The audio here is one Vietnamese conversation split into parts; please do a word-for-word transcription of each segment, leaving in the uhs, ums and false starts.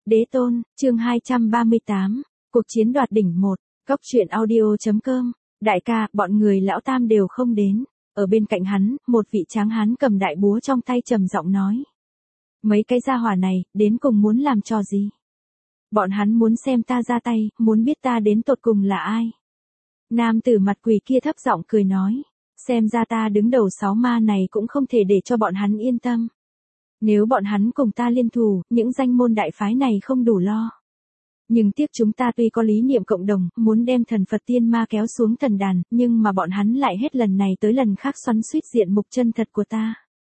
Đế tôn, chương hai trăm ba mươi tám, cuộc chiến đoạt đỉnh một, góc truyện audio.com, đại ca, bọn người lão tam đều không đến, ở bên cạnh hắn, một vị tráng hán cầm đại búa trong tay trầm giọng nói. Mấy cái gia hỏa này, đến cùng muốn làm trò gì? Bọn hắn muốn xem ta ra tay, muốn biết ta đến tột cùng là ai? Nam tử mặt quỷ kia thấp giọng cười nói, xem ra ta đứng đầu sáu ma này cũng không thể để cho bọn hắn yên tâm. Nếu bọn hắn cùng ta liên thù, những danh môn đại phái này không đủ lo. Nhưng tiếc chúng ta tuy có lý niệm cộng đồng, muốn đem thần Phật tiên ma kéo xuống thần đàn, nhưng mà bọn hắn lại hết lần này tới lần khác xoắn suýt diện mục chân thật của ta.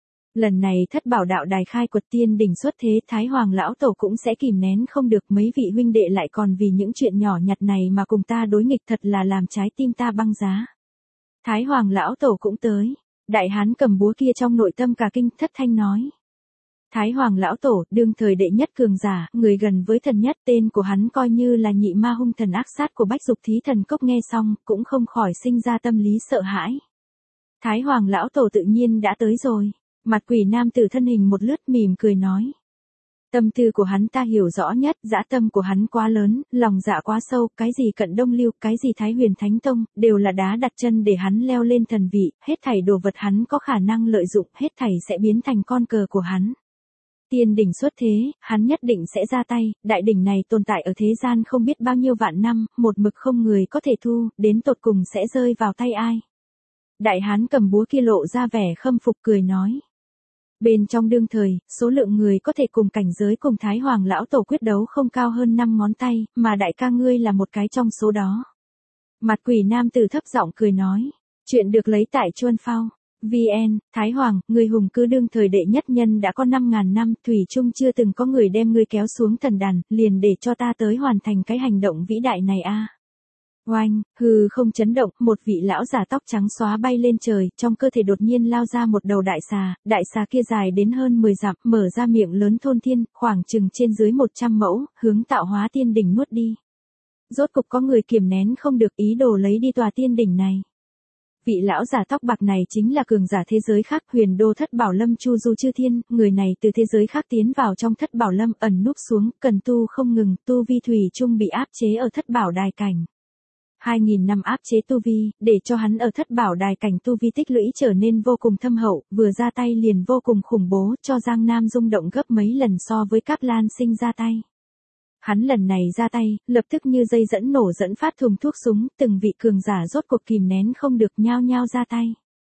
Lần này thất bảo đạo đài khai quật tiên đỉnh xuất thế, Thái Hoàng lão tổ cũng sẽ kìm nén không được, mấy vị huynh đệ lại còn vì những chuyện nhỏ nhặt này mà cùng ta đối nghịch, thật là làm trái tim ta băng giá. Thái Hoàng lão tổ cũng tới, đại hán cầm búa kia trong nội tâm cả kinh, thất thanh nói. Thái Hoàng lão tổ, đương thời đệ nhất cường giả, người gần với thần nhất, tên của hắn coi như là nhị ma hung thần ác sát của Bách Dục Thí Thần Cốc, nghe xong, cũng không khỏi sinh ra tâm lý sợ hãi. Thái Hoàng lão tổ tự nhiên đã tới rồi, mặt quỷ nam tử thân hình một lướt mỉm cười nói. Tâm tư của hắn ta hiểu rõ nhất, dã tâm của hắn quá lớn, lòng dạ quá sâu, cái gì Cận Đông Lưu, cái gì Thái Huyền Thánh Tông, đều là đá đặt chân để hắn leo lên thần vị, hết thảy đồ vật hắn có khả năng lợi dụng, hết thảy sẽ biến thành con cờ của hắn. Tiên đỉnh xuất thế, hắn nhất định sẽ ra tay, đại đỉnh này tồn tại ở thế gian không biết bao nhiêu vạn năm, một mực không người có thể thu, đến tột cùng sẽ rơi vào tay ai. Đại hán cầm búa kia lộ ra vẻ khâm phục cười nói. Bên trong đương thời, số lượng người có thể cùng cảnh giới cùng Thái Hoàng lão tổ quyết đấu không cao hơn năm ngón tay, mà đại ca ngươi là một cái trong số đó. Mặt quỷ nam tử thấp giọng cười nói, chuyện được lấy tại Chuân Phao. vê en, Thái Hoàng, người hùng cứ đương thời đệ nhất nhân đã có năm ngàn năm, thủy chung chưa từng có người đem ngươi kéo xuống thần đàn, liền để cho ta tới hoàn thành cái hành động vĩ đại này a. À. Oanh, hư không chấn động, một vị lão giả tóc trắng xóa bay lên trời, trong cơ thể đột nhiên lao ra một đầu đại xà, đại xà kia dài đến hơn mười dặm, mở ra miệng lớn thôn thiên, khoảng chừng trên dưới một trăm mẫu, hướng tạo hóa tiên đỉnh nuốt đi. Rốt cục có người kiềm nén không được ý đồ lấy đi tòa tiên đỉnh này. Vị lão giả tóc bạc này chính là cường giả thế giới khác, Huyền Đô Thất Bảo Lâm Chu Du Chư Thiên, người này từ thế giới khác tiến vào trong Thất Bảo Lâm, ẩn núp xuống, cần tu không ngừng, tu vi thủy chung bị áp chế ở Thất Bảo Đài cảnh. Hai nghìn năm áp chế tu vi, để cho hắn ở Thất Bảo Đài cảnh tu vi tích lũy trở nên vô cùng thâm hậu, vừa ra tay liền vô cùng khủng bố, cho Giang Nam rung động gấp mấy lần so với Cáp Lan Sinh ra tay. Hắn lần này ra tay, lập tức như dây dẫn nổ dẫn phát thùng thuốc súng, từng vị cường giả rốt cuộc kìm nén không được nhao nhao ra tay.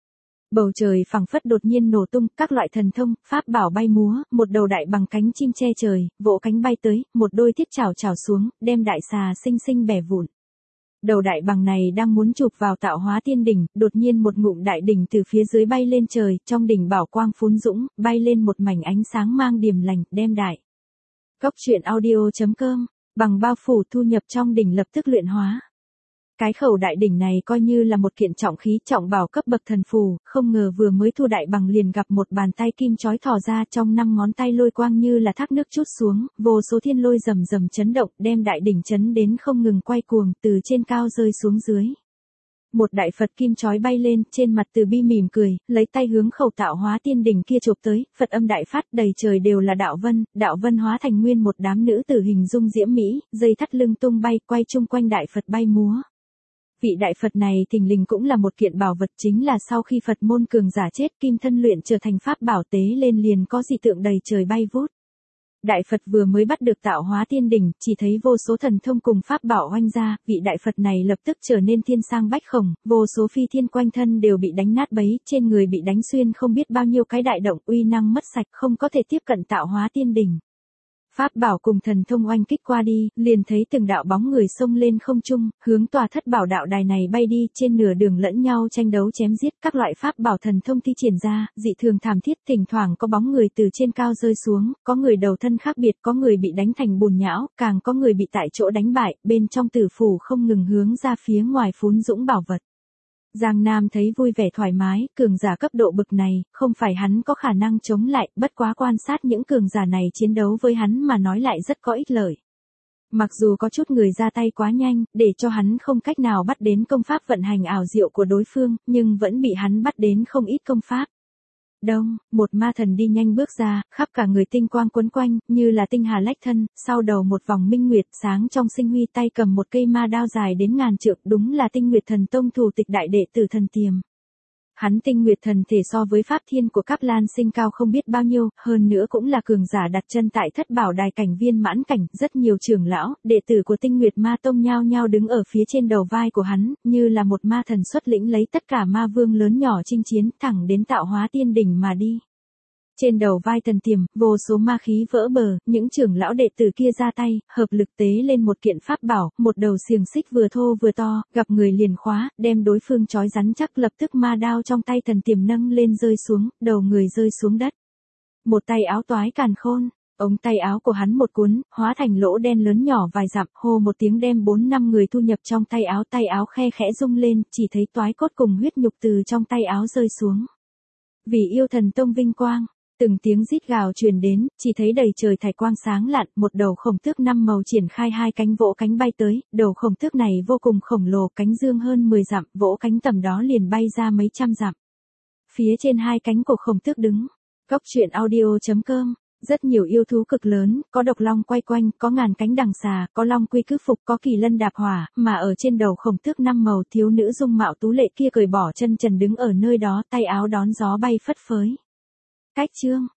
Bầu trời phẳng phất đột nhiên nổ tung, các loại thần thông, pháp bảo bay múa, một đầu đại bằng cánh chim che trời, vỗ cánh bay tới, một đôi thiết chảo chảo xuống, đem đại xà xinh xinh bẻ vụn. Đầu đại bằng này đang muốn chụp vào tạo hóa tiên đỉnh, đột nhiên một ngụm đại đỉnh từ phía dưới bay lên trời, trong đỉnh bảo quang phún dũng, bay lên một mảnh ánh sáng mang điềm lành, đem đại. Góc truyện audio.com, bằng bao phủ thu nhập trong đỉnh lập tức luyện hóa. Cái khẩu đại đỉnh này coi như là một kiện trọng khí trọng bảo cấp bậc thần phù, không ngờ vừa mới thu đại bằng liền gặp một bàn tay kim chói thò ra, trong năm ngón tay lôi quang như là thác nước chút xuống, vô số thiên lôi rầm rầm chấn động, đem đại đỉnh chấn đến không ngừng quay cuồng, từ trên cao rơi xuống dưới. Một đại Phật kim chói bay lên, trên mặt Từ Bi mỉm cười, lấy tay hướng khẩu tạo hóa tiên đỉnh kia chụp tới, Phật âm đại phát, đầy trời đều là đạo vân, đạo vân hóa thành nguyên một đám nữ tử hình dung diễm mỹ, dây thắt lưng tung bay, quay chung quanh đại Phật bay múa. Vị đại Phật này thình lình cũng là một kiện bảo vật, chính là sau khi Phật môn cường giả chết, kim thân luyện trở thành pháp bảo tế lên liền có dị tượng đầy trời bay vút. Đại Phật vừa mới bắt được tạo hóa tiên đỉnh, chỉ thấy vô số thần thông cùng pháp bảo oanh ra, vị đại Phật này lập tức trở nên thiên sang bách khổng, vô số phi thiên quanh thân đều bị đánh nát bấy, trên người bị đánh xuyên không biết bao nhiêu cái đại động, uy năng mất sạch, không có thể tiếp cận tạo hóa tiên đỉnh. Pháp bảo cùng thần thông oanh kích qua đi, liền thấy từng đạo bóng người xông lên không trung, hướng tòa Thất Bảo đạo đài này bay đi, trên nửa đường lẫn nhau tranh đấu chém giết, các loại pháp bảo thần thông thi triển ra, dị thường thảm thiết, thỉnh thoảng có bóng người từ trên cao rơi xuống, có người đầu thân khác biệt, có người bị đánh thành bùn nhão, càng có người bị tại chỗ đánh bại, bên trong tử phủ không ngừng hướng ra phía ngoài phún dũng bảo vật. Giang Nam thấy vui vẻ thoải mái, cường giả cấp độ bực này, không phải hắn có khả năng chống lại, bất quá quan sát những cường giả này chiến đấu với hắn mà nói lại rất có ích lợi. Mặc dù có chút người ra tay quá nhanh, để cho hắn không cách nào bắt đến công pháp vận hành ảo diệu của đối phương, nhưng vẫn bị hắn bắt đến không ít công pháp. Đông, một ma thần đi nhanh bước ra, khắp cả người tinh quang quấn quanh, như là tinh hà lách thân, sau đầu một vòng minh nguyệt sáng trong sinh huy, tay cầm một cây ma đao dài đến ngàn trượng, đúng là Tinh Nguyệt Thần Tông thủ tịch đại đệ tử Thần Tiềm. Hắn Tinh Nguyệt Thần thể so với pháp thiên của Cáp Lan Sinh cao không biết bao nhiêu, hơn nữa cũng là cường giả đặt chân tại thất bảo đài cảnh viên mãn cảnh, rất nhiều trưởng lão, đệ tử của Tinh Nguyệt Ma Tông nhao nhao đứng ở phía trên đầu vai của hắn, như là một ma thần xuất lĩnh lấy tất cả ma vương lớn nhỏ chinh chiến, thẳng đến tạo hóa tiên đỉnh mà đi. Trên đầu vai Thần Tiềm, vô số ma khí vỡ bờ, những trưởng lão đệ tử kia ra tay, hợp lực tế lên một kiện pháp bảo, một đầu xiềng xích vừa thô vừa to, gặp người liền khóa, đem đối phương trói rắn chắc, lập tức ma đao trong tay Thần Tiềm nâng lên rơi xuống, đầu người rơi xuống đất. Một tay áo toái càn khôn, ống tay áo của hắn một cuốn, hóa thành lỗ đen lớn nhỏ vài dặm, hô một tiếng đem bốn năm người thu nhập trong tay áo, tay áo khe khẽ rung lên, chỉ thấy toái cốt cùng huyết nhục từ trong tay áo rơi xuống. Vì yêu Thần Tông vinh quang. Từng tiếng rít gào truyền đến, chỉ thấy đầy trời thải quang sáng lạn, một đầu khổng tước năm màu triển khai hai cánh vỗ cánh bay tới, đầu khổng tước này vô cùng khổng lồ, cánh dương hơn mười dặm, vỗ cánh tầm đó liền bay ra mấy trăm dặm. Phía trên hai cánh của khổng tước đứng, Cốc truyện audio chấm com, rất nhiều yêu thú cực lớn, có độc long quay quanh, có ngàn cánh đằng xà, có long quy cước phục, có kỳ lân đạp hỏa, mà ở trên đầu khổng tước năm màu thiếu nữ dung mạo tú lệ kia cởi bỏ chân trần đứng ở nơi đó, tay áo đón gió bay phất phới. Cách chương